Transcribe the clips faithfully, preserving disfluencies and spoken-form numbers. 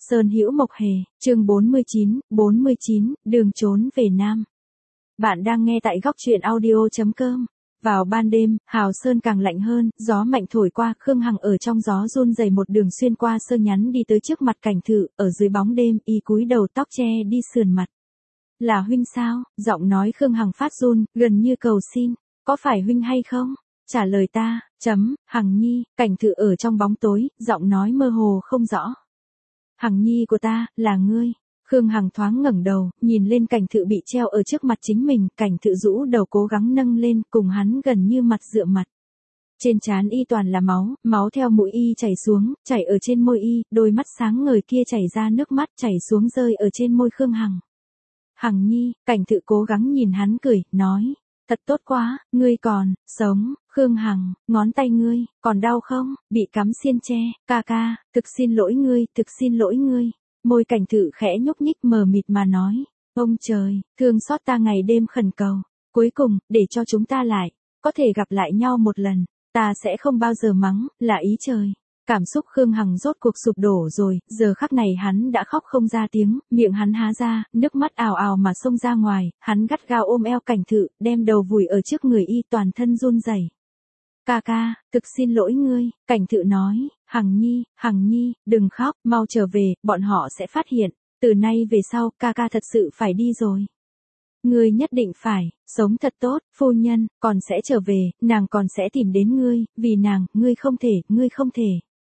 Sơn Hữu Mộc Hề, chương bốn mươi chín, bốn mươi chín, đường trốn về Nam. Bạn đang nghe tại góc truyện audio chấm com. Vào ban đêm, Hào Sơn càng lạnh hơn, gió mạnh thổi qua, Khương Hằng ở trong gió run rẩy một đường xuyên qua sơ nhắn đi tới trước mặt Cảnh Thự, ở dưới bóng đêm, y cúi đầu tóc che đi sườn mặt. Là huynh sao? Giọng nói Khương Hằng phát run, gần như cầu xin. Có phải huynh hay không? Trả lời ta, chấm, Hằng nhi. Cảnh Thự ở trong bóng tối, giọng nói mơ hồ không rõ. Hằng nhi của ta, là ngươi. Khương Hằng thoáng ngẩng đầu, nhìn lên Cảnh Thự bị treo ở trước mặt chính mình, Cảnh Thự rũ đầu cố gắng nâng lên, cùng hắn gần như mặt dựa mặt. Trên trán y toàn là máu, máu theo mũi y chảy xuống, chảy ở trên môi y, đôi mắt sáng ngời kia chảy ra nước mắt chảy xuống rơi ở trên môi Khương Hằng. Hằng nhi, Cảnh Thự cố gắng nhìn hắn cười, nói, thật tốt quá, ngươi còn, sống. Khương Hằng, ngón tay ngươi, còn đau không? Bị cắm xiên tre, ca ca, thực xin lỗi ngươi, thực xin lỗi ngươi. Môi Cảnh Thự khẽ nhúc nhích mờ mịt mà nói, ông trời, thương xót ta ngày đêm khẩn cầu. Cuối cùng, để cho chúng ta lại, có thể gặp lại nhau một lần, ta sẽ không bao giờ mắng, là ý trời. Cảm xúc Khương Hằng rốt cuộc sụp đổ rồi, giờ khắc này hắn đã khóc không ra tiếng, miệng hắn há ra, nước mắt ào ào mà xông ra ngoài, hắn gắt gao ôm eo Cảnh Thự, đem đầu vùi ở trước người y toàn thân run rẩy. Ca ca, thực xin lỗi ngươi, Cảnh Thự nói, Hằng nhi, Hằng nhi, đừng khóc, mau trở về, bọn họ sẽ phát hiện, từ nay về sau, ca ca thật sự phải đi rồi. Ngươi nhất định phải, sống thật tốt, phu nhân, còn sẽ trở về, nàng còn sẽ tìm đến ngươi, vì nàng, ngươi không thể, ngươi không thể.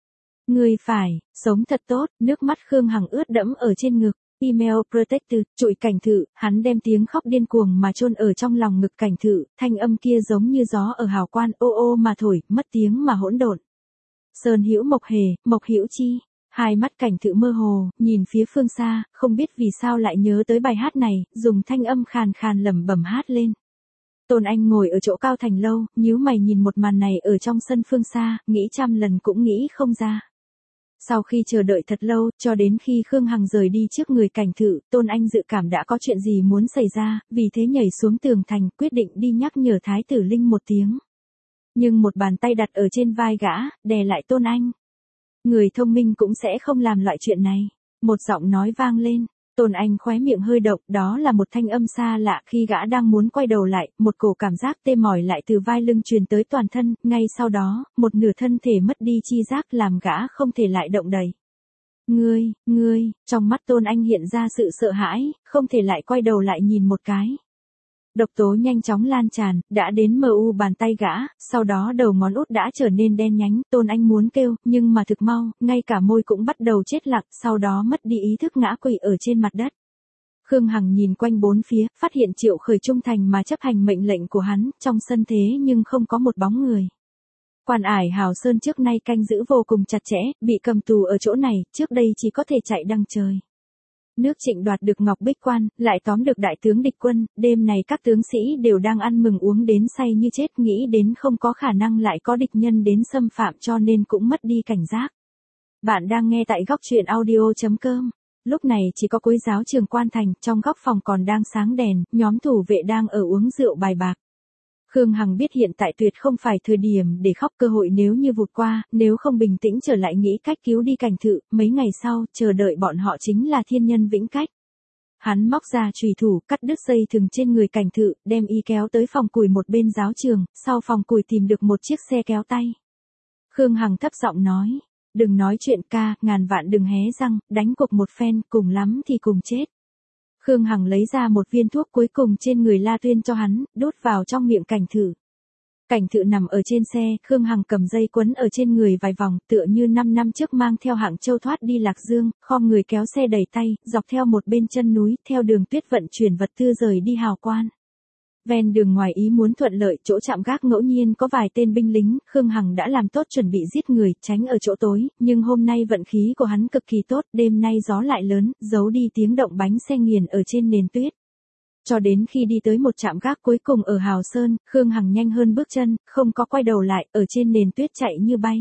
Ngươi phải, sống thật tốt, nước mắt Khương Hằng ướt đẫm ở trên ngực. Email protected, trụi Cảnh Thự, hắn đem tiếng khóc điên cuồng mà chôn ở trong lòng ngực Cảnh Thự, thanh âm kia giống như gió ở hào quan ô ô mà thổi, mất tiếng mà hỗn độn. Sơn Hữu Mộc Hề, Mộc Hữu chi, hai mắt Cảnh Thự mơ hồ, nhìn phía phương xa, không biết vì sao lại nhớ tới bài hát này, dùng thanh âm khàn khàn lẩm bẩm hát lên. Tôn Anh ngồi ở chỗ cao thành lâu, nhíu mày nhìn một màn này ở trong sân phương xa, nghĩ trăm lần cũng nghĩ không ra. Sau khi chờ đợi thật lâu, cho đến khi Khương Hằng rời đi trước người Cảnh Thự, Tôn Anh dự cảm đã có chuyện gì muốn xảy ra, vì thế nhảy xuống tường thành, quyết định đi nhắc nhở Thái tử Linh một tiếng. Nhưng một bàn tay đặt ở trên vai gã, đè lại Tôn Anh. Người thông minh cũng sẽ không làm loại chuyện này. Một giọng nói vang lên. Tôn Anh khóe miệng hơi động, đó là một thanh âm xa lạ, khi gã đang muốn quay đầu lại, một cổ cảm giác tê mỏi lại từ vai lưng truyền tới toàn thân, ngay sau đó, một nửa thân thể mất đi chi giác làm gã không thể lại động đậy. Ngươi, ngươi, trong mắt Tôn Anh hiện ra sự sợ hãi, không thể lại quay đầu lại nhìn một cái. Độc tố nhanh chóng lan tràn, đã đến mờ u bàn tay gã, sau đó đầu ngón út đã trở nên đen nhánh, Tôn Anh muốn kêu, nhưng mà thực mau, ngay cả môi cũng bắt đầu chết lặng, sau đó mất đi ý thức ngã quỵ ở trên mặt đất. Khương Hằng nhìn quanh bốn phía, phát hiện Triệu Khởi trung thành mà chấp hành mệnh lệnh của hắn, trong sân thế nhưng không có một bóng người. Quan ải Hào Sơn trước nay canh giữ vô cùng chặt chẽ, bị cầm tù ở chỗ này, trước đây chỉ có thể chạy đằng trời. Nước Trịnh đoạt được Ngọc Bích Quan, lại tóm được đại tướng địch quân, đêm này các tướng sĩ đều đang ăn mừng uống đến say như chết, nghĩ đến không có khả năng lại có địch nhân đến xâm phạm cho nên cũng mất đi cảnh giác. Bạn đang nghe tại góc truyện audio chấm com. Lúc này chỉ có cuối giáo trường Quan Thành, trong góc phòng còn đang sáng đèn, nhóm thủ vệ đang ở uống rượu bài bạc. Khương Hằng biết hiện tại tuyệt không phải thời điểm để khóc, cơ hội nếu như vụt qua, nếu không bình tĩnh trở lại nghĩ cách cứu đi Cảnh Thự, mấy ngày sau, chờ đợi bọn họ chính là thiên nhân vĩnh cách. Hắn móc ra chùy thủ, cắt đứt dây thừng trên người Cảnh Thự, đem y kéo tới phòng củi một bên giáo trường, sau phòng củi tìm được một chiếc xe kéo tay. Khương Hằng thấp giọng nói, đừng nói chuyện ca, ngàn vạn đừng hé răng, đánh cuộc một phen, cùng lắm thì cùng chết. Khương Hằng lấy ra một viên thuốc cuối cùng trên người La Tuyên cho hắn, đút vào trong miệng Cảnh Thự. Cảnh Thự nằm ở trên xe, Khương Hằng cầm dây quấn ở trên người vài vòng, tựa như năm năm trước mang theo Hạng Châu thoát đi Lạc Dương, khom người kéo xe đẩy tay, dọc theo một bên chân núi, theo đường tuyết vận chuyển vật tư rời đi Hào Quan. Ven đường ngoài ý muốn thuận lợi, chỗ chạm gác ngẫu nhiên có vài tên binh lính, Khương Hằng đã làm tốt chuẩn bị giết người, tránh ở chỗ tối, nhưng hôm nay vận khí của hắn cực kỳ tốt, đêm nay gió lại lớn, giấu đi tiếng động bánh xe nghiền ở trên nền tuyết. Cho đến khi đi tới một trạm gác cuối cùng ở Hào Sơn, Khương Hằng nhanh hơn bước chân, không có quay đầu lại, ở trên nền tuyết chạy như bay.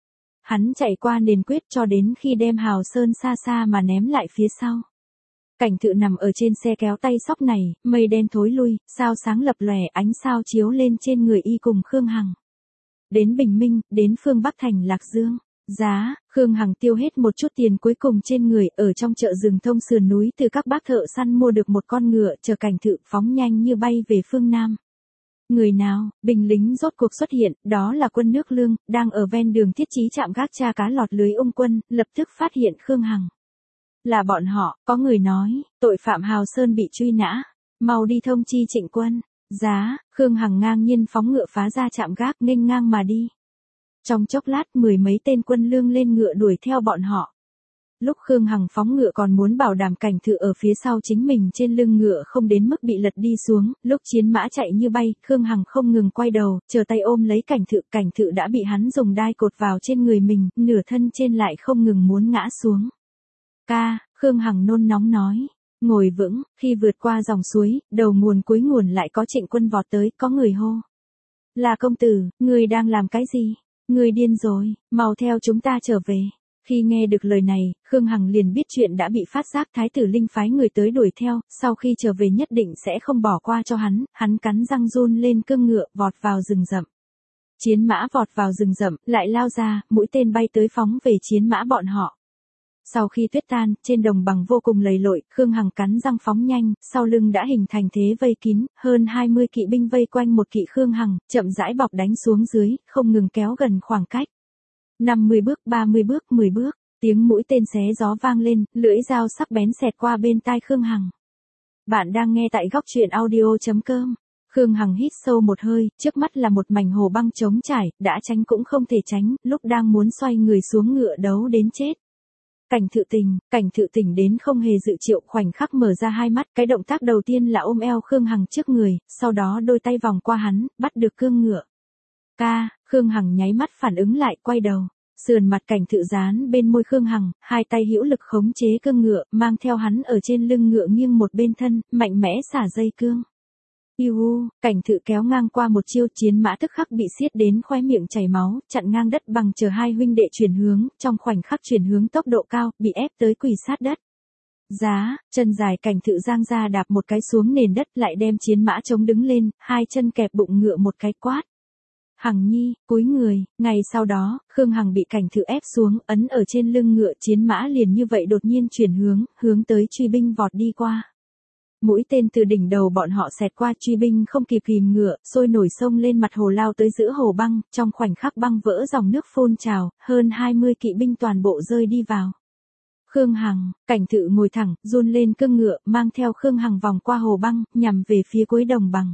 Hắn chạy qua nền tuyết cho đến khi đem Hào Sơn xa xa mà ném lại phía sau. Cảnh Thự nằm ở trên xe kéo tay sóc này, mây đen thối lui, sao sáng lập lòe, ánh sao chiếu lên trên người y cùng Khương Hằng. Đến bình minh, đến phương Bắc thành Lạc Dương. Giá, Khương Hằng tiêu hết một chút tiền cuối cùng trên người, ở trong chợ rừng thông sườn núi từ các bác thợ săn mua được một con ngựa, chờ Cảnh Thự phóng nhanh như bay về phương Nam. Người nào, binh lính rốt cuộc xuất hiện, đó là quân nước Lương, đang ở ven đường thiết trí trạm gác tra cá lọt lưới ung quân, lập tức phát hiện Khương Hằng. Là bọn họ, có người nói, tội phạm Hào Sơn bị truy nã, mau đi thông chi Trịnh quân. Giá, Khương Hằng ngang nhiên phóng ngựa phá ra trạm gác nghênh ngang mà đi. Trong chốc lát mười mấy tên quân Lương lên ngựa đuổi theo bọn họ. Lúc Khương Hằng phóng ngựa còn muốn bảo đảm Cảnh Thự ở phía sau chính mình trên lưng ngựa không đến mức bị lật đi xuống, lúc chiến mã chạy như bay, Khương Hằng không ngừng quay đầu, chờ tay ôm lấy Cảnh Thự, Cảnh Thự đã bị hắn dùng đai cột vào trên người mình, nửa thân trên lại không ngừng muốn ngã xuống. Ca, Khương Hằng nôn nóng nói, ngồi vững, khi vượt qua dòng suối, đầu nguồn cuối nguồn lại có Trịnh quân vọt tới, có người hô. Là công tử, người đang làm cái gì? Người điên rồi, mau theo chúng ta trở về. Khi nghe được lời này, Khương Hằng liền biết chuyện đã bị phát giác, Thái tử Linh phái người tới đuổi theo, sau khi trở về nhất định sẽ không bỏ qua cho hắn, hắn cắn răng run lên cương ngựa, vọt vào rừng rậm. Chiến mã vọt vào rừng rậm, lại lao ra, mũi tên bay tới phóng về chiến mã bọn họ. Sau khi tuyết tan, trên đồng bằng vô cùng lầy lội, Khương Hằng cắn răng phóng nhanh, sau lưng đã hình thành thế vây kín, hơn hai mươi kỵ binh vây quanh một kỵ Khương Hằng, chậm rãi bọc đánh xuống dưới, không ngừng kéo gần khoảng cách. năm mươi bước, ba mươi bước, mười bước, tiếng mũi tên xé gió vang lên, lưỡi dao sắc bén xẹt qua bên tai Khương Hằng. Bạn đang nghe tại góc truyện audio chấm com. Khương Hằng hít sâu một hơi, trước mắt là một mảnh hồ băng trống trải, đã tránh cũng không thể tránh, lúc đang muốn xoay người xuống ngựa đấu đến chết. Cảnh Thự tỉnh, Cảnh Thự tỉnh đến không hề dự triệu, khoảnh khắc mở ra hai mắt, cái động tác đầu tiên là ôm eo Khương Hằng trước người, sau đó đôi tay vòng qua hắn, bắt được cương ngựa. Ca, Khương Hằng nháy mắt phản ứng lại, quay đầu, sườn mặt Cảnh Thự dán bên môi Khương Hằng, hai tay hữu lực khống chế cương ngựa, mang theo hắn ở trên lưng ngựa nghiêng một bên thân, mạnh mẽ xả dây cương. Iu, Cảnh Thự kéo ngang qua một chiêu, chiến mã tức khắc bị xiết đến khóe miệng chảy máu, chặn ngang đất bằng chờ hai huynh đệ chuyển hướng, trong khoảnh khắc chuyển hướng tốc độ cao, bị ép tới quỳ sát đất. Giá, chân dài Cảnh Thự giang ra đạp một cái xuống nền đất, lại đem chiến mã chống đứng lên, hai chân kẹp bụng ngựa một cái quát. Hằng nhi, cúi người, ngày sau đó, Khương Hằng bị Cảnh Thự ép xuống, ấn ở trên lưng ngựa, chiến mã liền như vậy đột nhiên chuyển hướng, hướng tới truy binh vọt đi qua. Mũi tên từ đỉnh đầu bọn họ xẹt qua, truy binh không kịp kìm ngựa, sôi nổi sông lên mặt hồ lao tới giữa hồ băng, trong khoảnh khắc băng vỡ dòng nước phun trào, hơn hai mươi kỵ binh toàn bộ rơi đi vào. Khương Hằng, Cảnh Thự ngồi thẳng, run lên cương ngựa, mang theo Khương Hằng vòng qua hồ băng, nhằm về phía cuối đồng bằng.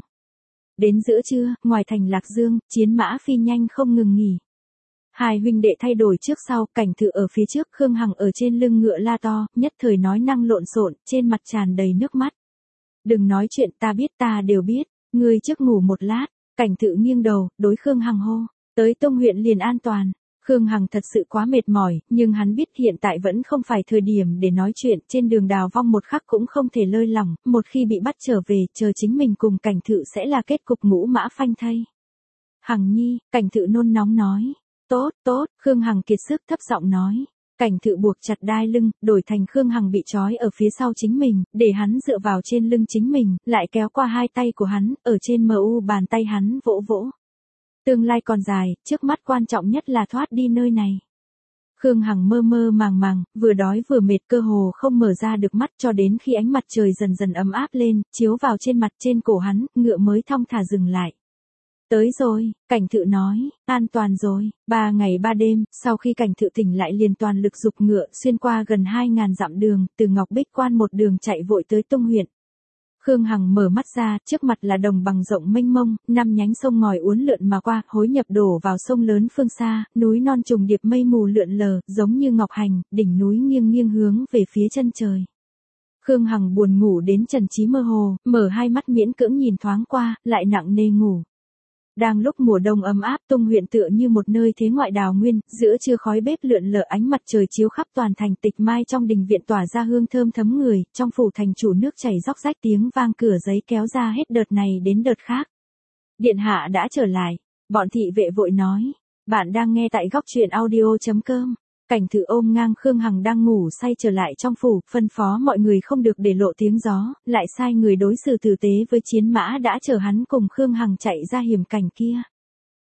Đến giữa trưa, ngoài thành Lạc Dương, chiến mã phi nhanh không ngừng nghỉ. Hai huynh đệ thay đổi trước sau, Cảnh Thự ở phía trước, Khương Hằng ở trên lưng ngựa la to, nhất thời nói năng lộn xộn, trên mặt tràn đầy nước mắt. Đừng nói chuyện, ta biết, ta đều biết, ngươi trước ngủ một lát. Cảnh Thự nghiêng đầu, đối Khương Hằng hô, tới Tông huyện liền an toàn. Khương Hằng thật sự quá mệt mỏi, nhưng hắn biết hiện tại vẫn không phải thời điểm để nói chuyện, trên đường đào vong một khắc cũng không thể lơi lỏng, một khi bị bắt trở về, chờ chính mình cùng Cảnh Thự sẽ là kết cục ngũ mã phanh thây. Hằng nhi, Cảnh Thự nôn nóng nói, tốt, tốt, Khương Hằng kiệt sức thấp giọng nói. Cảnh Thự buộc chặt đai lưng, đổi thành Khương Hằng bị trói ở phía sau chính mình, để hắn dựa vào trên lưng chính mình, lại kéo qua hai tay của hắn, ở trên mờ u bàn tay hắn vỗ vỗ. Tương lai còn dài, trước mắt quan trọng nhất là thoát đi nơi này. Khương Hằng mơ mơ màng màng, vừa đói vừa mệt, cơ hồ không mở ra được mắt, cho đến khi ánh mặt trời dần dần ấm áp lên, chiếu vào trên mặt trên cổ hắn, ngựa mới thong thả dừng lại. Tới rồi, Cảnh Thự nói, an toàn rồi. Ba ngày ba đêm, sau khi Cảnh Thự tỉnh lại liền toàn lực giục ngựa, xuyên qua gần hai ngàn dặm đường, từ Ngọc Bích Quan một đường chạy vội tới Tông huyện. Khương Hằng mở mắt ra, trước mặt là đồng bằng rộng mênh mông, năm nhánh sông ngòi uốn lượn mà qua, hối nhập đổ vào sông lớn phương xa, núi non trùng điệp mây mù lượn lờ, giống như ngọc hành, đỉnh núi nghiêng nghiêng hướng về phía chân trời. Khương Hằng buồn ngủ đến trần trí mơ hồ, mở hai mắt miễn cưỡng nhìn thoáng qua, lại nặng nề ngủ. Đang lúc mùa đông ấm áp, Tông huyện tựa như một nơi thế ngoại đào nguyên, giữa trưa khói bếp lượn lờ, ánh mặt trời chiếu khắp toàn thành, tịch mai trong đình viện tỏa ra hương thơm thấm người, trong phủ thành chủ nước chảy róc rách, tiếng vang cửa giấy kéo ra hết đợt này đến đợt khác. Điện hạ đã trở lại, bọn thị vệ vội nói. Bạn đang nghe tại góc truyện audio chấm com. Cảnh Thự ôm ngang Khương Hằng đang ngủ say trở lại trong phủ, phân phó mọi người không được để lộ tiếng gió, lại sai người đối xử tử tế với chiến mã đã chờ hắn cùng Khương Hằng chạy ra hiểm cảnh kia.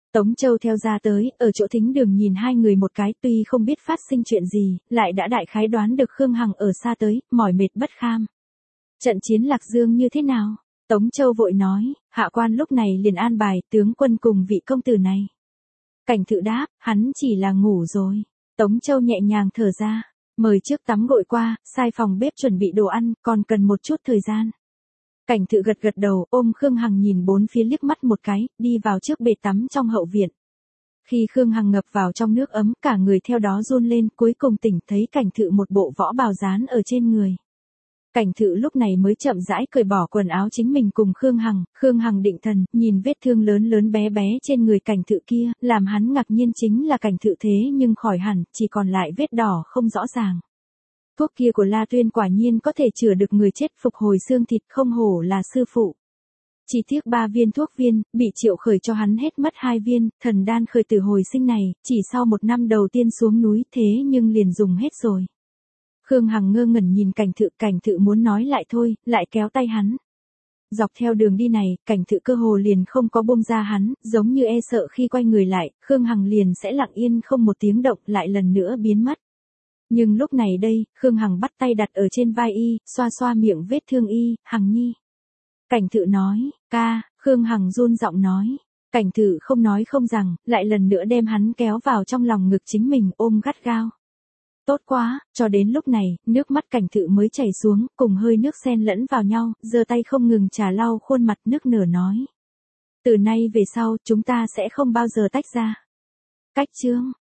Tống Châu theo ra tới, ở chỗ thính đường nhìn hai người một cái, tuy không biết phát sinh chuyện gì, lại đã đại khái đoán được Khương Hằng ở xa tới, mỏi mệt bất kham. Trận chiến Lạc Dương như thế nào? Tống Châu vội nói, hạ quan lúc này liền an bài tướng quân cùng vị công tử này. Cảnh Thự đáp, hắn chỉ là ngủ rồi. Tống Châu nhẹ nhàng thở ra, mời trước tắm gội qua, sai phòng bếp chuẩn bị đồ ăn, còn cần một chút thời gian. Cảnh Thự gật gật đầu, ôm Khương Hằng nhìn bốn phía liếc mắt một cái, đi vào trước bể tắm trong hậu viện. Khi Khương Hằng ngập vào trong nước ấm, cả người theo đó run lên, cuối cùng tỉnh thấy Cảnh Thự một bộ võ bào dán ở trên người. Cảnh Thự lúc này mới chậm rãi cởi bỏ quần áo chính mình cùng Khương Hằng, Khương Hằng định thần, nhìn vết thương lớn lớn bé bé trên người Cảnh Thự kia, làm hắn ngạc nhiên chính là Cảnh Thự thế nhưng khỏi hẳn, chỉ còn lại vết đỏ không rõ ràng. Thuốc kia của La Tuyên quả nhiên có thể chữa được người chết phục hồi xương thịt, không hổ là sư phụ. Chỉ tiếc ba viên thuốc viên, bị Triệu Khởi cho hắn hết mất hai viên, thần đan khởi tử hồi sinh này, chỉ sau một năm đầu tiên xuống núi thế nhưng liền dùng hết rồi. Khương Hằng ngơ ngẩn nhìn Cảnh Thự, Cảnh Thự muốn nói lại thôi, lại kéo tay hắn. Dọc theo đường đi này, Cảnh Thự cơ hồ liền không có buông ra hắn, giống như e sợ khi quay người lại, Khương Hằng liền sẽ lặng yên không một tiếng động lại lần nữa biến mất. Nhưng lúc này đây, Khương Hằng bắt tay đặt ở trên vai y, xoa xoa miệng vết thương y, Hằng nhi. Cảnh Thự nói, ca, Khương Hằng run giọng nói. Cảnh Thự không nói không rằng, lại lần nữa đem hắn kéo vào trong lòng ngực chính mình, ôm gắt gao. Tốt quá, cho đến lúc này, nước mắt Cảnh Thự mới chảy xuống, cùng hơi nước xen lẫn vào nhau, giơ tay không ngừng trà lau khuôn mặt, nước nở nói. Từ nay về sau, chúng ta sẽ không bao giờ tách ra. Cách chương.